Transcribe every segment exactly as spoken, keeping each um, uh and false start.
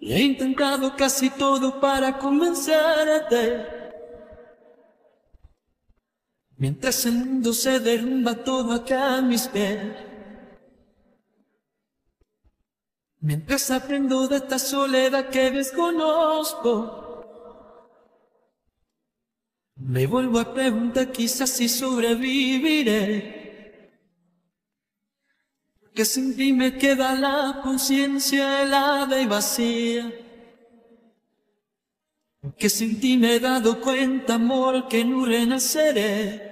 Y he intentado casi todo para convencerte. Mientras el mundo se derrumba todo acá a mis pies. Mientras aprendo de esta soledad que desconozco. Me vuelvo a preguntar quizás si sobreviviré. Que sin ti me queda la conciencia helada y vacía. Que sin ti me he dado cuenta, amor, que no renaceré.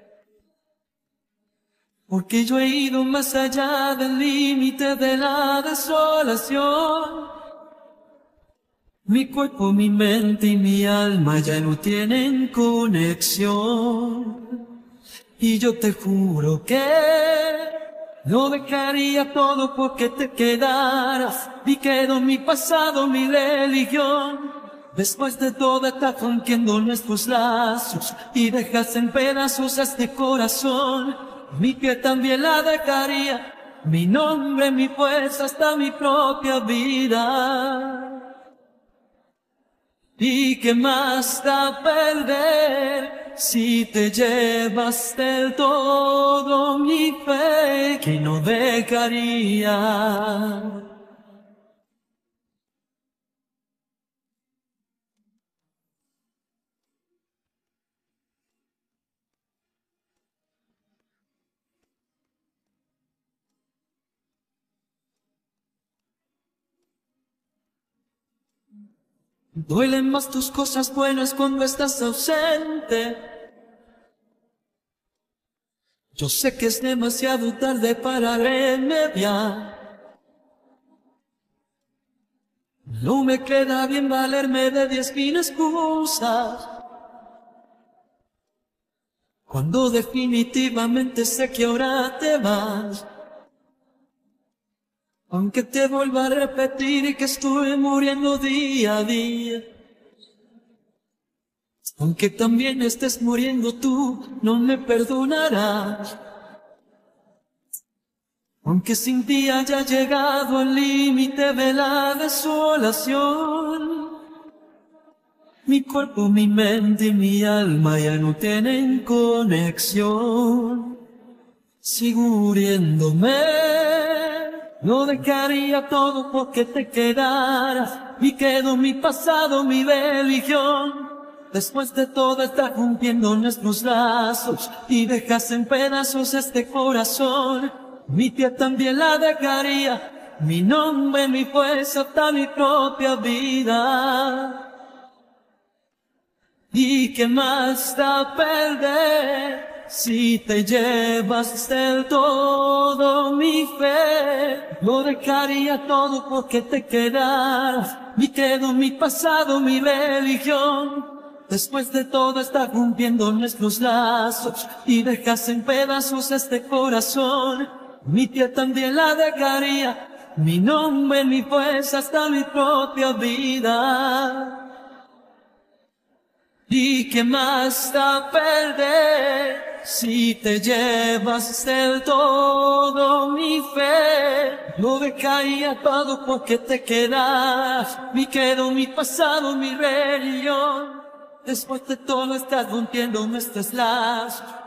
Porque yo he ido más allá del límite de la desolación. Mi cuerpo, mi mente y mi alma ya no tienen conexión. Y yo te juro que no dejaría todo porque te quedaras. Y quedó mi pasado, mi religión. Después de todo estás rompiendo nuestros lazos y dejas en pedazos a este corazón. Mi piel también la dejaría, mi nombre, mi fuerza, hasta mi propia vida. ¿Y qué más da perder si te llevas del todo mi fe que no dejaría? Duelen más tus cosas buenas cuando estás ausente. Yo sé que es demasiado tarde para remediar. No me queda bien valerme de diez mil excusas, cuando definitivamente sé que ahora te vas. Aunque te vuelva a repetir que estoy muriendo día a día. Aunque también estés muriendo tú, no me perdonarás. Aunque sin ti haya llegado al límite de la desolación. Mi cuerpo, mi mente y mi alma ya no tienen conexión. Sigo muriéndome. No dejaría todo porque te quedaras. Y quedó mi pasado, mi religión. Después de todo estás rompiendo nuestros lazos y dejas en pedazos este corazón. Mi piel también la dejaría, mi nombre, mi fuerza, hasta mi propia vida. ¿Y qué más da perder si te llevas del todo mi fe? Lo dejaría todo porque te quedaras. Me quedo mi pasado, mi religión. Después de todo estás rompiendo nuestros lazos y dejas en pedazos este corazón. Mi piel también la dejaría, mi nombre, mi fuerza, hasta mi propia vida. ¿Y qué más da perder si te llevas del todo mi fe? Lo dejaría todo porque te quedas. Me quedo mi pasado, mi religión. Después de todo estás rompiendo nuestros lazos